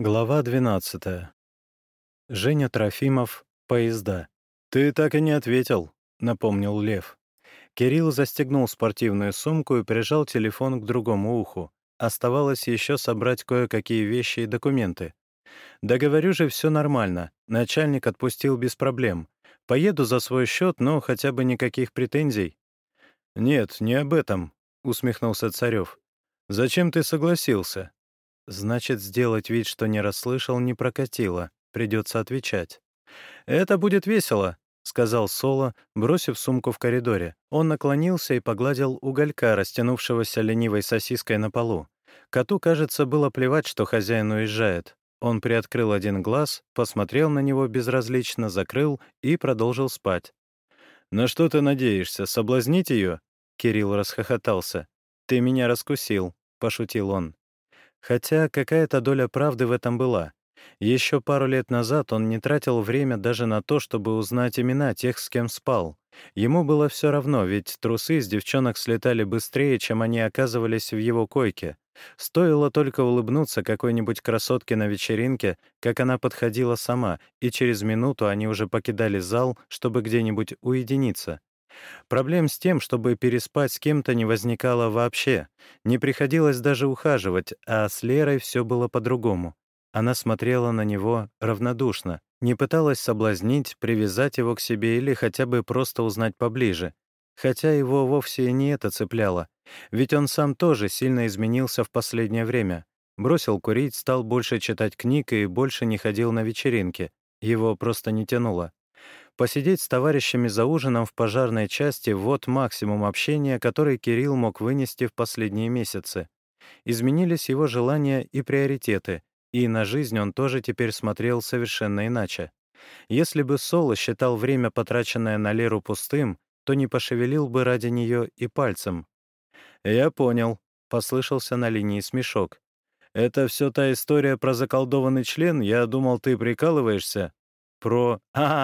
Глава 12. Женя Трофимов. Поезда. «Ты так и не ответил», — напомнил Лев. Кирилл застегнул спортивную сумку и прижал телефон к другому уху. Оставалось еще собрать кое-какие вещи и документы. «Да говорю же, все нормально. Начальник отпустил без проблем. Поеду за свой счет, но хотя бы никаких претензий». «Нет, не об этом», — усмехнулся Царев. «Зачем ты согласился?» Значит, сделать вид, что не расслышал, не прокатило. Придется отвечать. «Это будет весело», — сказал Соло, бросив сумку в коридоре. Он наклонился и погладил уголька, растянувшегося ленивой сосиской на полу. Коту, кажется, было плевать, что хозяин уезжает. Он приоткрыл один глаз, посмотрел на него безразлично, закрыл и продолжил спать. «На что ты надеешься, соблазнить ее?» Кирилл расхохотался. «Ты меня раскусил», — пошутил он. Хотя какая-то доля правды в этом была. Еще пару лет назад он не тратил время даже на то, чтобы узнать имена тех, с кем спал. Ему было все равно, ведь трусы с девчонок слетали быстрее, чем они оказывались в его койке. Стоило только улыбнуться какой-нибудь красотке на вечеринке, как она подходила сама, и через минуту они уже покидали зал, чтобы где-нибудь уединиться. Проблем с тем, чтобы переспать с кем-то, не возникало вообще. Не приходилось даже ухаживать, а с Лерой все было по-другому. Она смотрела на него равнодушно, не пыталась соблазнить, привязать его к себе или хотя бы просто узнать поближе. Хотя его вовсе и не это цепляло. Ведь он сам тоже сильно изменился в последнее время. Бросил курить, стал больше читать книг и больше не ходил на вечеринки. Его просто не тянуло. Посидеть с товарищами за ужином в пожарной части — вот максимум общения, который Кирилл мог вынести в последние месяцы. Изменились его желания и приоритеты, и на жизнь он тоже теперь смотрел совершенно иначе. Если бы Соло считал время, потраченное на Леру, пустым, то не пошевелил бы ради нее и пальцем. «Я понял», — послышался на линии смешок. «Это все та история про заколдованный член? Я думал, ты прикалываешься». «Про...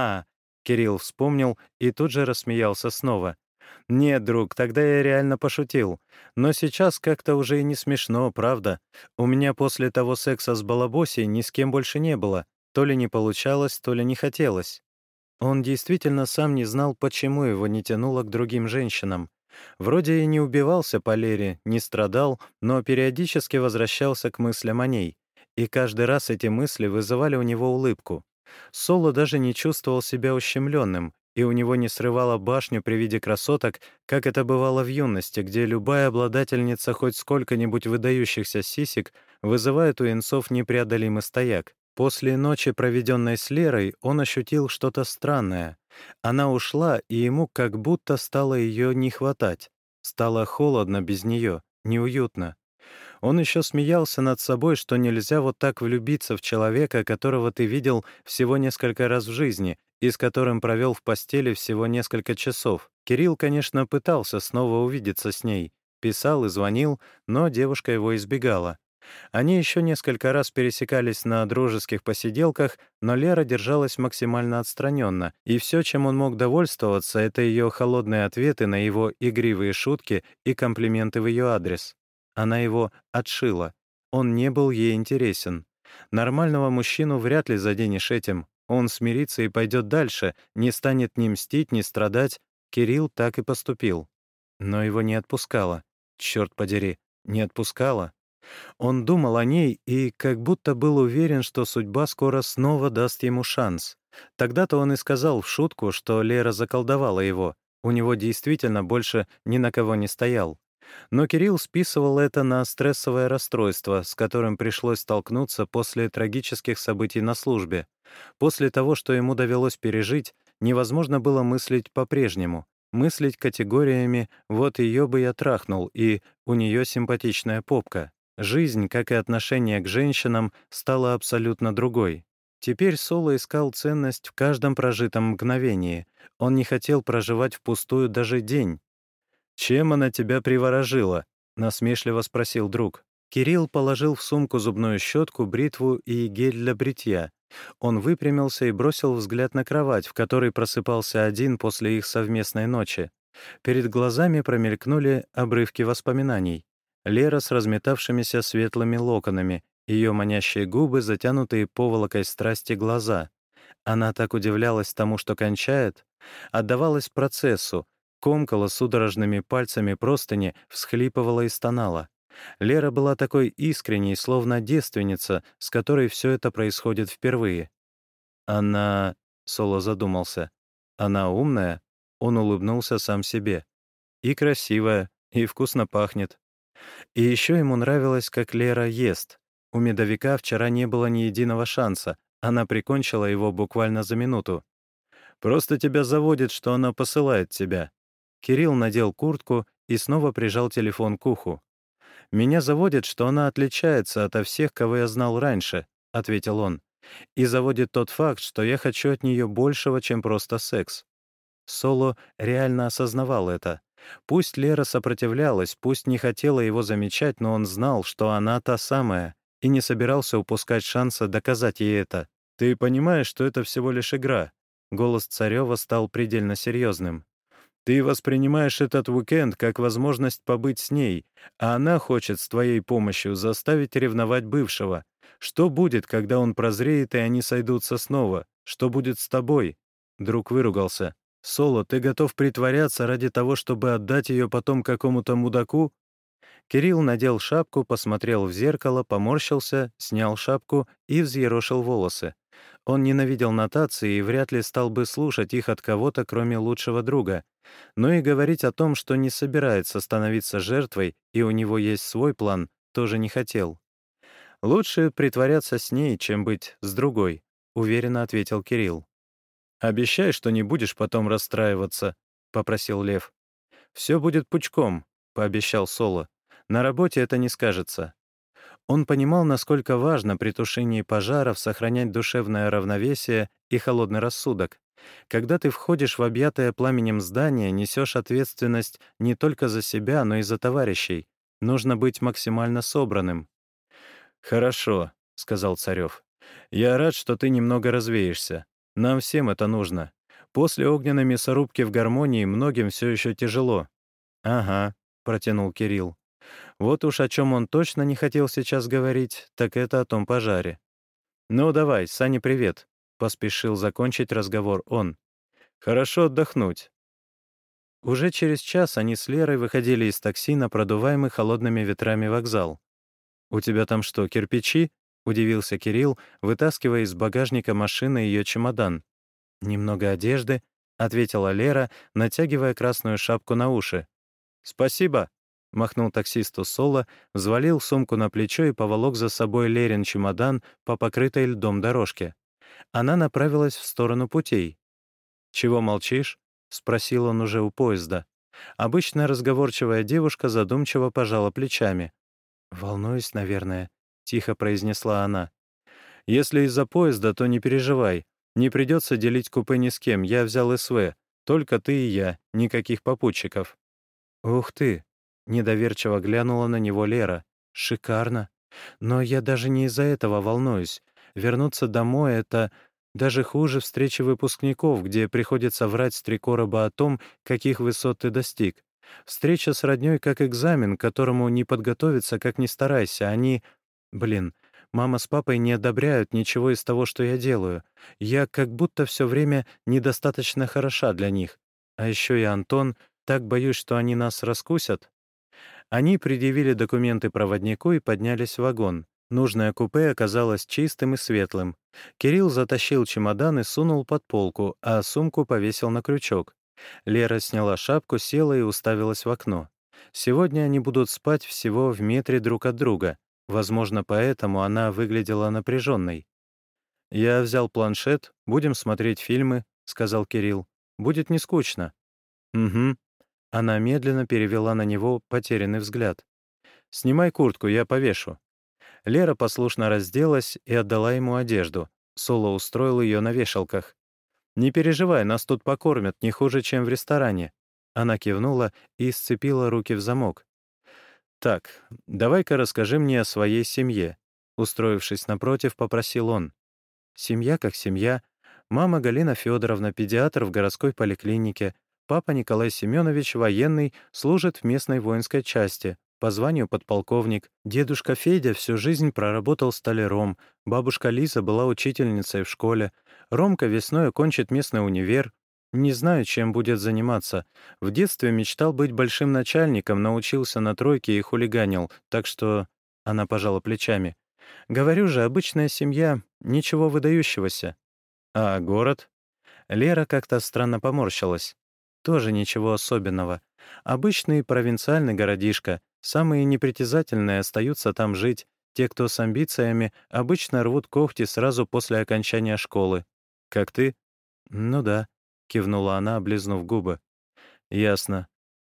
Кирилл вспомнил и тут же рассмеялся снова. «Нет, друг, тогда я реально пошутил. Но сейчас как-то уже и не смешно, правда? У меня после того секса с Балабосей ни с кем больше не было. То ли не получалось, то ли не хотелось». Он действительно сам не знал, почему его не тянуло к другим женщинам. Вроде и не убивался по Лере, не страдал, но периодически возвращался к мыслям о ней. И каждый раз эти мысли вызывали у него улыбку. Соло даже не чувствовал себя ущемленным, и у него не срывало башню при виде красоток, как это бывало в юности, где любая обладательница хоть сколько-нибудь выдающихся сисек вызывает у инцов непреодолимый стояк. После ночи, проведенной с Лерой, он ощутил что-то странное. Она ушла, и ему как будто стало ее не хватать. Стало холодно без нее, неуютно. Он еще смеялся над собой, что нельзя вот так влюбиться в человека, которого ты видел всего несколько раз в жизни и с которым провел в постели всего несколько часов. Кирилл, конечно, пытался снова увидеться с ней. Писал и звонил, но девушка его избегала. Они еще несколько раз пересекались на дружеских посиделках, но Лера держалась максимально отстраненно, и все, чем он мог довольствоваться, это ее холодные ответы на его игривые шутки и комплименты в ее адрес. Она его отшила. Он не был ей интересен. Нормального мужчину вряд ли заденешь этим. Он смирится и пойдет дальше, не станет ни мстить, ни страдать. Кирилл так и поступил. Но его не отпускало. Черт подери, не отпускало. Он думал о ней и как будто был уверен, что судьба скоро снова даст ему шанс. Тогда-то он и сказал в шутку, что Лера заколдовала его. У него действительно больше ни на кого не стоял. Но Кирилл списывал это на стрессовое расстройство, с которым пришлось столкнуться после трагических событий на службе. После того, что ему довелось пережить, невозможно было мыслить по-прежнему. Мыслить категориями «вот ее бы я трахнул» и «у нее симпатичная попка». Жизнь, как и отношение к женщинам, стала абсолютно другой. Теперь Соло искал ценность в каждом прожитом мгновении. Он не хотел проживать впустую даже день. «Чем она тебя приворожила?» — насмешливо спросил друг. Кирилл положил в сумку зубную щетку, бритву и гель для бритья. Он выпрямился и бросил взгляд на кровать, в которой просыпался один после их совместной ночи. Перед глазами промелькнули обрывки воспоминаний. Лера с разметавшимися светлыми локонами Ее манящие губы, затянутые поволокой страсти глаза. Она так удивлялась тому, что кончает, отдавалась процессу, комкала судорожными пальцами простыни, всхлипывала и стонала. Лера была такой искренней, словно девственница, с которой все это происходит впервые. Она... Соло задумался. Она умная? Он улыбнулся сам себе. И красивая, и вкусно пахнет. И еще ему нравилось, как Лера ест. У медовика вчера не было ни единого шанса. Она прикончила его буквально за минуту. «Просто тебя заводит, что она посылает тебя». Кирилл надел куртку и снова прижал телефон к уху. «Меня заводит, что она отличается ото всех, кого я знал раньше», — ответил он. «И заводит тот факт, что я хочу от нее большего, чем просто секс». Соло реально осознавал это. Пусть Лера сопротивлялась, пусть не хотела его замечать, но он знал, что она та самая, и не собирался упускать шанса доказать ей это. «Ты понимаешь, что это всего лишь игра?» Голос Царёва стал предельно серьезным. «Ты воспринимаешь этот уикенд как возможность побыть с ней, а она хочет с твоей помощью заставить ревновать бывшего. Что будет, когда он прозреет, и они сойдутся снова? Что будет с тобой?» Друг выругался. «Соло, ты готов притворяться ради того, чтобы отдать ее потом какому-то мудаку?» Кирилл надел шапку, посмотрел в зеркало, поморщился, снял шапку и взъерошил волосы. Он ненавидел нотации и вряд ли стал бы слушать их от кого-то, кроме лучшего друга. Но и говорить о том, что не собирается становиться жертвой, и у него есть свой план, тоже не хотел. «Лучше притворяться с ней, чем быть с другой», — уверенно ответил Кирилл. «Обещай, что не будешь потом расстраиваться», — попросил Лев. «Все будет пучком», — пообещал Соло. «На работе это не скажется». Он понимал, насколько важно при тушении пожаров сохранять душевное равновесие и холодный рассудок. Когда ты входишь в объятое пламенем здание, несешь ответственность не только за себя, но и за товарищей. Нужно быть максимально собранным. «Хорошо», — сказал Царев. «Я рад, что ты немного развеешься. Нам всем это нужно. После огненной мясорубки в гармонии многим все еще тяжело». «Ага», — протянул Кирилл. Вот уж о чем он точно не хотел сейчас говорить, так это о том пожаре. «Ну давай, Сане привет», — поспешил закончить разговор он. «Хорошо отдохнуть». Уже через час они с Лерой выходили из такси на продуваемый холодными ветрами вокзал. «У тебя там что, кирпичи?» — удивился Кирилл, вытаскивая из багажника машины ее чемодан. «Немного одежды», — ответила Лера, натягивая красную шапку на уши. «Спасибо», — махнул таксисту Соло, взвалил сумку на плечо и поволок за собой Лерин чемодан по покрытой льдом дорожке. Она направилась в сторону путей. «Чего молчишь?» — спросил он уже у поезда. Обычно разговорчивая девушка задумчиво пожала плечами. «Волнуюсь, наверное», — тихо произнесла она. «Если из-за поезда, то не переживай. Не придется делить купе ни с кем, я взял СВ. Только ты и я, никаких попутчиков». «Ух ты!» — недоверчиво глянула на него Лера. «Шикарно. Но я даже не из-за этого волнуюсь. Вернуться домой — это даже хуже встречи выпускников, где приходится врать с три короба о том, каких высот ты достиг. Встреча с роднёй как экзамен, к которому не подготовиться, как ни старайся. Они... Блин, мама с папой не одобряют ничего из того, что я делаю. Я как будто все время недостаточно хороша для них. А еще и Антон, так боюсь, что они нас раскусят». Они предъявили документы проводнику и поднялись в вагон. Нужное купе оказалось чистым и светлым. Кирилл затащил чемодан и сунул под полку, а сумку повесил на крючок. Лера сняла шапку, села и уставилась в окно. Сегодня они будут спать всего в метре друг от друга. Возможно, поэтому она выглядела напряженной. «Я взял планшет, будем смотреть фильмы», — сказал Кирилл. «Будет не скучно». «Угу». Она медленно перевела на него потерянный взгляд. «Снимай куртку, я повешу». Лера послушно разделась и отдала ему одежду. Соло устроил ее на вешалках. «Не переживай, нас тут покормят не хуже, чем в ресторане». Она кивнула и сцепила руки в замок. «Так, давай-ка расскажи мне о своей семье», — устроившись напротив, попросил он. «Семья как семья. Мама Галина Федоровна, педиатр в городской поликлинике. Папа Николай Семенович, военный, служит в местной воинской части. по званию подполковник. Дедушка Федя всю жизнь проработал столяром, бабушка Лиза была учительницей в школе. Ромка весной окончит местный универ. Не знаю, чем будет заниматься. В детстве мечтал быть большим начальником, научился на тройке и хулиганил, так что... Она пожала плечами. Говорю же, обычная семья, ничего выдающегося. А город? Лера как-то странно поморщилась. Тоже ничего особенного. Обычный провинциальный городишко. Самые непритязательные остаются там жить. Те, кто с амбициями, обычно рвут когти сразу после окончания школы. Как ты? Ну да, кивнула она, облизнув губы. Ясно.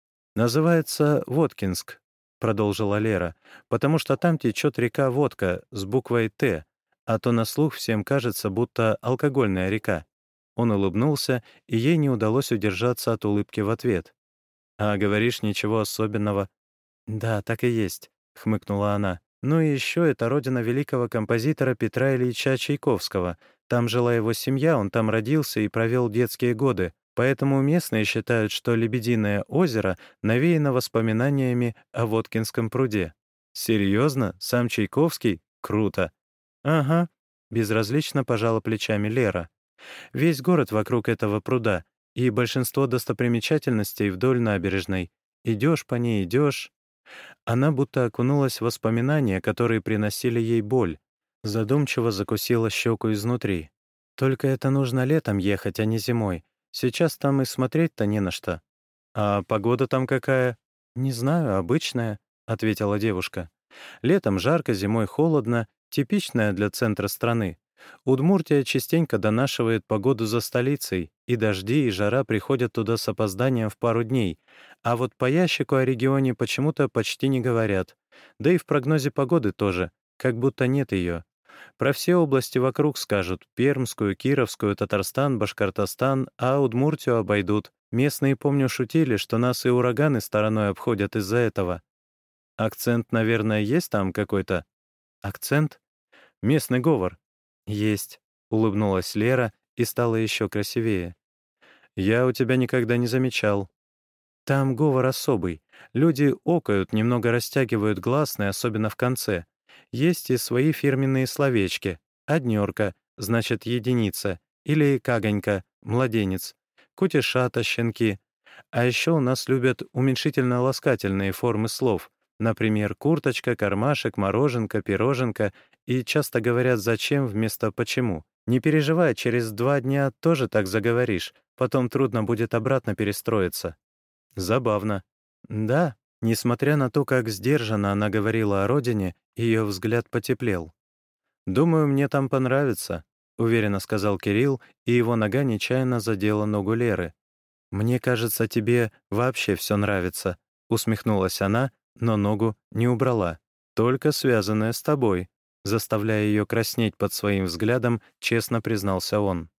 Называется Воткинск, продолжила Лера, потому что там течет река Водка с буквой «Т», а то на слух всем кажется, будто алкогольная река. Он улыбнулся, и ей не удалось удержаться от улыбки в ответ. «А говоришь, ничего особенного». «Да, так и есть», — хмыкнула она. «Ну и еще это родина великого композитора Петра Ильича Чайковского. Там жила его семья, он там родился и провел детские годы. Поэтому местные считают, что Лебединое озеро навеяно воспоминаниями о Воткинском пруде». «Серьезно? Сам Чайковский? Круто». «Ага», — безразлично пожала плечами Лера. Весь город вокруг этого пруда, и большинство достопримечательностей вдоль набережной. Идешь по ней, идешь. Она будто окунулась в воспоминания, которые приносили ей боль. Задумчиво закусила щеку изнутри. «Только это нужно летом ехать, а не зимой. Сейчас там и смотреть-то не на что». «А погода там какая?» «Не знаю, обычная», — ответила девушка. «Летом жарко, зимой холодно, типичная для центра страны. Удмуртия частенько донашивает погоду за столицей, и дожди, и жара приходят туда с опозданием в пару дней. А вот по ящику о регионе почему-то почти не говорят. Да и в прогнозе погоды тоже, как будто нет ее. Про все области вокруг скажут: Пермскую, Кировскую, Татарстан, Башкортостан, а Удмуртию обойдут. Местные, помню, шутили, что нас и ураганы стороной обходят из-за этого. Акцент, наверное, есть там какой-то? Акцент? Местный говор. Есть, улыбнулась Лера и стала еще красивее. Я у тебя никогда не замечал. Там говор особый. Люди окают, немного растягивают гласные, особенно в конце. Есть и свои фирменные словечки. Однерка, значит, единица. Или кагонька, младенец. Кутишата, щенки. А еще у нас любят уменьшительно-ласкательные формы слов. Например, курточка, кармашек, мороженка, пироженка. И часто говорят «зачем» вместо «почему». Не переживай, через 2 дня тоже так заговоришь. Потом трудно будет обратно перестроиться. Забавно. Да, несмотря на то, как сдержанно она говорила о родине, ее взгляд потеплел. «Думаю, мне там понравится», — уверенно сказал Кирилл, и его нога нечаянно задела ногу Леры. «Мне кажется, тебе вообще все нравится», — усмехнулась она, но ногу не убрала. «Только связанное с тобой», — заставляя ее краснеть под своим взглядом, честно признался он.